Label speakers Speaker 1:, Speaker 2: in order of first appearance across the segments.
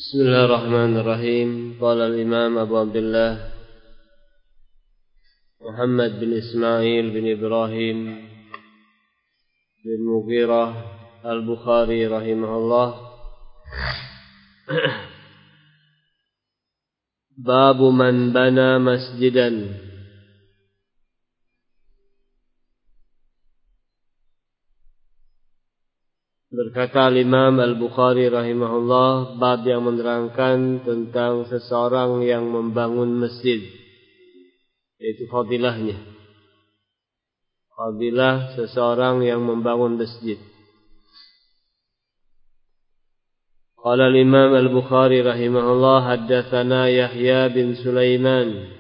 Speaker 1: Bismillahirrahmanirrahim. Qala al-Imam Abu Abdullah Muhammad bin Ismail bin Ibrahim bin Mughirah al-Bukhari rahimahullah. Babu man bana masjidan. Berkata Imam Al-Bukhari rahimahullah, bab yang menerangkan tentang seseorang yang membangun masjid, yaitu fadilahnya. Fadilah seseorang yang membangun masjid. Qala Imam Al-Bukhari rahimahullah, haddatsana Yahya bin Sulaiman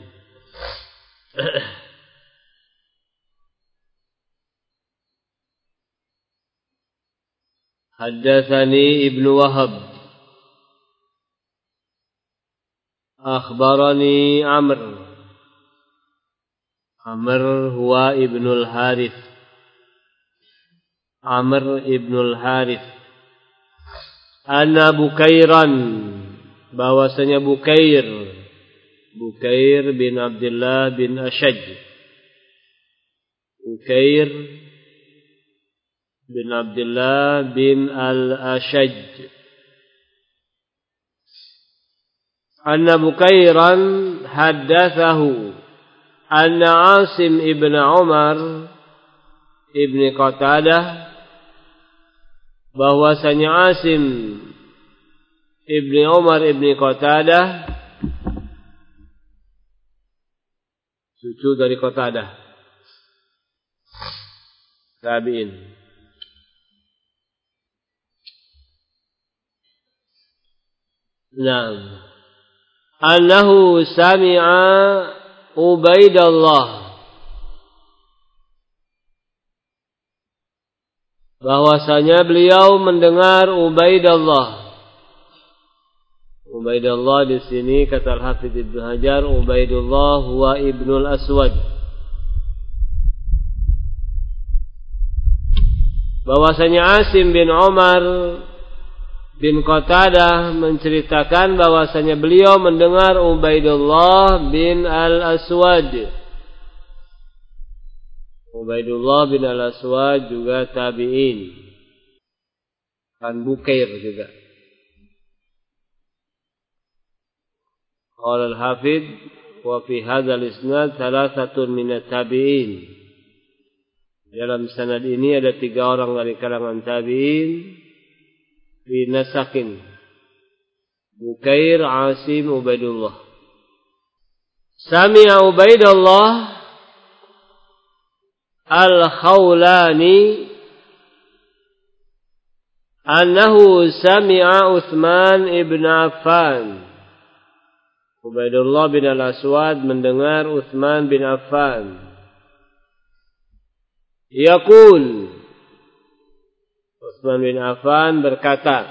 Speaker 1: Haddatsani Ibnu Wahab Akhbarani Amr huwa Ibnul Harith Amr Ibnul Harith Anna Bukairan, bahwasanya Bukair bin Abdullah bin Ashaj, Bukair bin Abdullah bin Al-Ashaj. Anna Bukairan haddathahu anna Asim ibn Umar ibn Qatadah, bahwasanya Asim ibn Umar ibn Qatadah, cucu dari Qatadah, tabi'in. Naam. Annahu sami'a Ubaidallah, bahwasanya beliau mendengar Ubaidallah. Ubaidallah di sini kata Al-Hafidz Ibnu Hajar, Ubaidullah huwa Ibnul Aswad. Bahwasanya Asim bin Umar bin Qatadah menceritakan bahwasanya beliau mendengar Ubaidullah bin Al-Aswad. Ubaidullah bin Al-Aswad juga tabi'in, kan Bukair juga. Qala al-Hafidz wa fi hadzal isnad thalathatun min at-tabi'in. Dalam sanad ini ada 3 orang dari kalangan tabi'in. Fi nasakin Bukair, Asim, Ubaidullah. Sami'a Ubaidullah Al-Khawlani annahu sami'a Uthman ibn Affan. Ubaidullah bin Al-Aswad mendengar Uthman bin Affan yaqul, Utsman bin Affan berkata,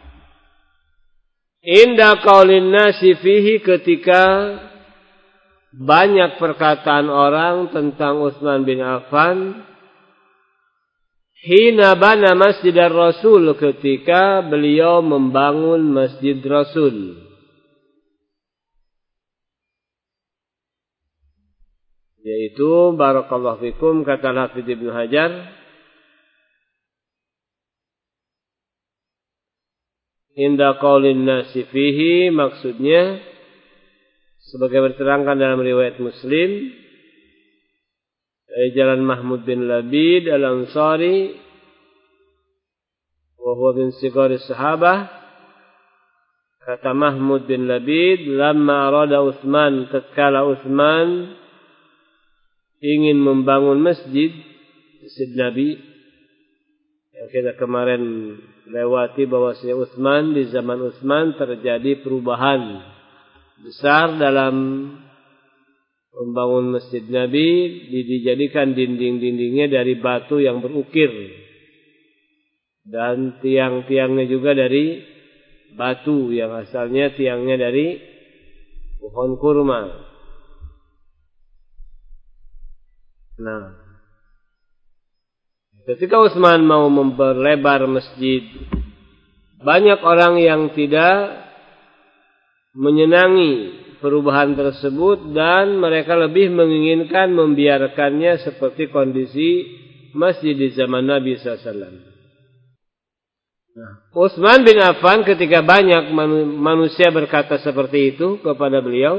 Speaker 1: inda qaulin nasi fihi, ketika banyak perkataan orang tentang Utsman bin Affan, hina bana masjidar Rasul, ketika beliau membangun masjid Rasul. Yaitu barakallahu fikum, kata Hafidz Ibnu Hajar, inda qaulin nasi fihi, maksudnya sebagai berterangkan dalam riwayat Muslim dari jalan Mahmud bin Labid Al-Ansari, wa huwa min sigari sahabah. Kata Mahmud bin Labid, lamma arada Utsman, tatkala Utsman ingin membangun masjid Nabi, yang kita kemarin lewati bahwasanya Utsman, di zaman Utsman terjadi perubahan besar dalam membangun masjid Nabi. Dijadikan dinding-dindingnya dari batu yang berukir, dan tiang-tiangnya juga dari batu yang asalnya tiangnya dari pohon kurma. Nah, ketika Utsman mau memperlebar masjid, banyak orang yang tidak menyenangi perubahan tersebut dan mereka lebih menginginkan membiarkannya seperti kondisi masjid di zaman Nabi SAW. Utsman bin Affan ketika banyak manusia berkata seperti itu kepada beliau,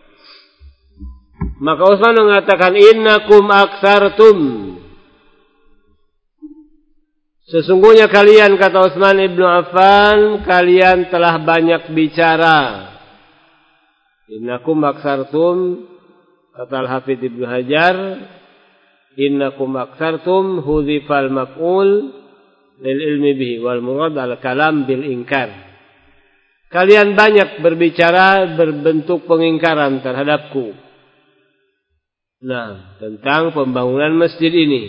Speaker 1: maka Utsman mengatakan, innakum aktsartum. Sesungguhnya kalian, kata Utsman ibnu Affan, kalian telah banyak bicara. Innakum aktsartum, kata Al-Hafidz Ibnu Hajar, innakum aktsartum hudzifal maf'ul lil ilmi bihi wal murad al kalam bil inkar. Kalian banyak berbicara berbentuk pengingkaran terhadapku. Nah, tentang pembangunan masjid ini.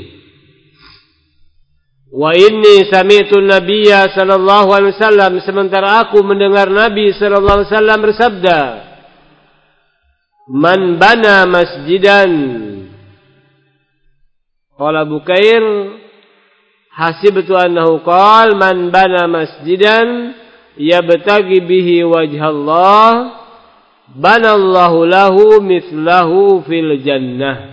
Speaker 1: Wa inni sami'tu nabiyya sallallahu alaihi wasallam, sementara aku mendengar Nabi sallallahu alaihi wasallam bersabda, man bana masjidan, qala Bukair, hasibtu annahu qala man bana masjidan yabtagi bihi wajhallah banallahu lahu mithlahu fil jannah.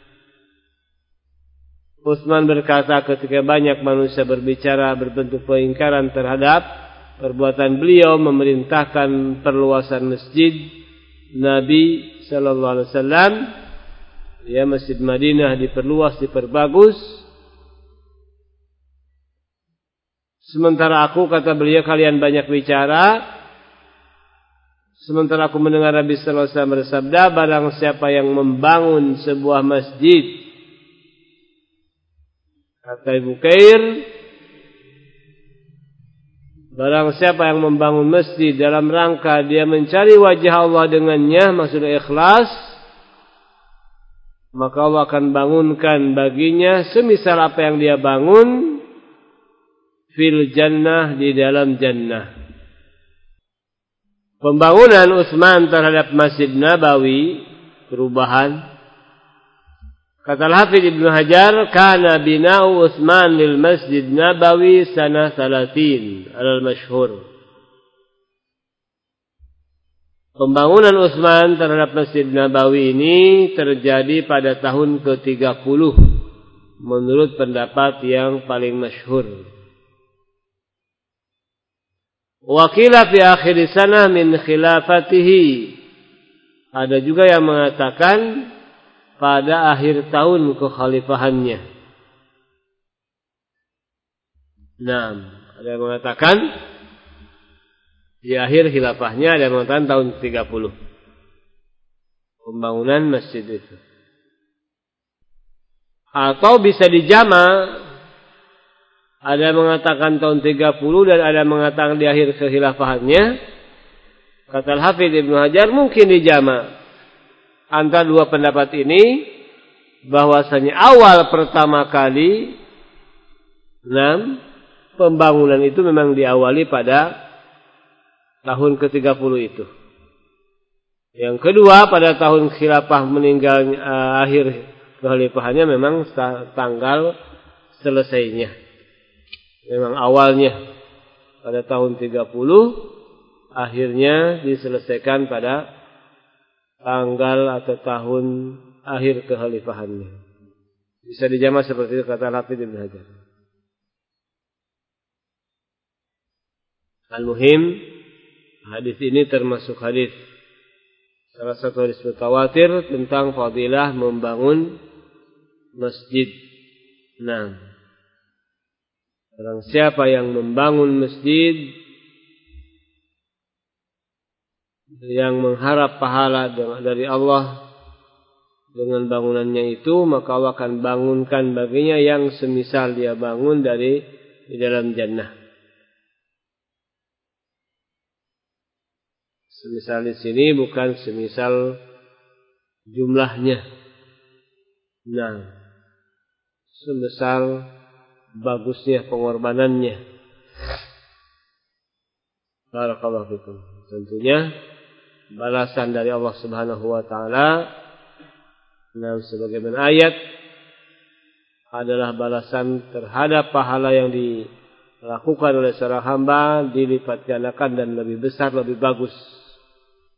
Speaker 1: Utsman berkata ketika banyak manusia berbicara berbentuk pengingkaran terhadap perbuatan beliau memerintahkan perluasan masjid Nabi sallallahu alaihi wasallam, ya, Masjid Madinah diperluas, diperbagus. Sementara aku, kata beliau, kalian banyak bicara. Sementara aku mendengar Nabi sallallahu alaihi wasallam bersabda, barang siapa yang membangun sebuah masjid, kata Ibu Kair, barang siapa yang membangun masjid dalam rangka dia mencari wajah Allah dengannya, maksudnya ikhlas, maka Allah akan bangunkan baginya semisal apa yang dia bangun fil jannah, di dalam jannah. Pembangunan Utsman terhadap Masjid Nabawi, perubahan, kata Al-Hafidz Ibnu Hajar, kana bina'u Utsman lil Masjid Nabawi sanah 30 alal masyhur. Pembangunan Utsman terhadap Masjid Nabawi ini terjadi pada tahun ke-30 menurut pendapat yang paling masyhur. Wa qila fi akhir sanah min khilafatihi. Ada juga yang mengatakan pada akhir tahun kekhalifahannya. Nah, ada yang mengatakan di akhir khilafahnya, ada yang mengatakan tahun 30 pembangunan masjid itu. Atau bisa dijama, ada yang mengatakan tahun 30 dan ada yang mengatakan di akhir kekhilafahannya. Kata Al-Hafidz Ibnu Hajar, mungkin dijama antara dua pendapat ini, bahwasanya awal pertama kali pembangunan itu memang diawali pada tahun ke-30 itu. Yang kedua, pada tahun khilafah meninggal, akhir kekhalifahannya memang tanggal selesainya. Memang awalnya pada tahun 30, akhirnya diselesaikan pada tanggal atau tahun akhir kekhalifahannya. Bisa dijama seperti itu, kata Al-Hafidz Ibnu Hajar. Al-Muhim, hadis ini termasuk hadis, salah satu hadis mutawatir tentang fadilah membangun masjid. Nah, barang siapa yang membangun masjid yang mengharap pahala dari Allah dengan bangunannya itu, maka Allah akan bangunkan baginya yang semisal dia bangun di dalam jannah. Semisal di sini bukan semisal jumlahnya. Nah, semisal bagusnya pengorbanannya. Barakallahu fikum. Tentunya balasan dari Allah Subhanahu wa taala dalam sebagaimana ayat adalah balasan terhadap pahala yang dilakukan oleh seorang hamba, dilipat gandakan dan lebih besar, lebih bagus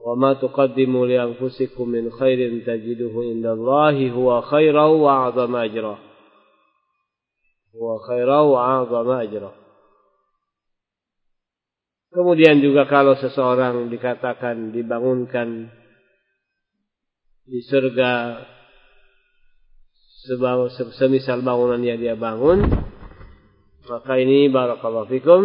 Speaker 1: Wa ma tuqaddimu li anfusikum min khairin tajiduhu indallahi huwa khairan wa a'zama ajra. Huwa khairan wa a'zama ajra. Kemudian juga kalau seseorang dikatakan dibangunkan di surga semisal bangunan yang dia bangun, maka ini barakallahu fikum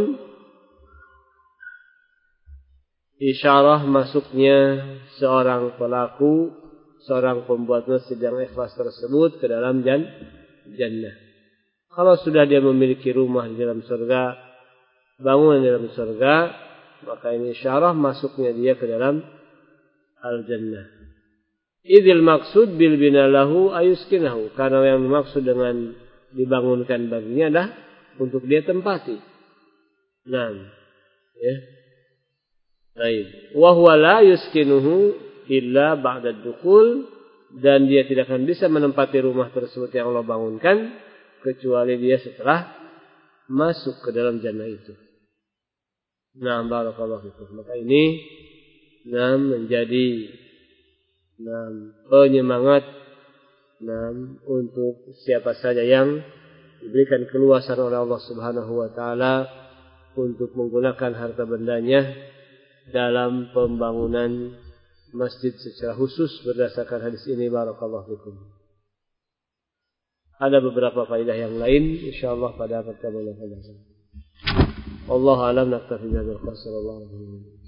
Speaker 1: isyarah masuknya seorang pelaku, seorang pembuat masjid yang ikhlas tersebut ke dalam jannah. Kalau sudah dia memiliki rumah di dalam surga, bangunan di dalam surga, maka ini isyarah masuknya dia ke dalam al-jannah. Idzil maksud bil bina lahu ayuskinahu, karena yang dimaksud dengan dibangunkan baginya adalah untuk dia tempati. Nah, ya. Baik. Wa huwa la yuskinuhu illa ba'da dukhul, dan dia tidak akan bisa menempati rumah tersebut yang Allah bangunkan kecuali dia setelah masuk ke dalam jannah itu. Nah, barakallahu fikum. Maka ini menjadi penyemangat untuk siapa saja yang diberikan keluasan oleh Allah Subhanahu wa taala untuk menggunakan harta bendanya dalam pembangunan masjid secara khusus berdasarkan hadis ini. Barakallahu fikum. Ada beberapa faedah yang lain insyaallah pada pertemuan yang akan datang. Wallahu a'lam, naktafi bihadzal qadar.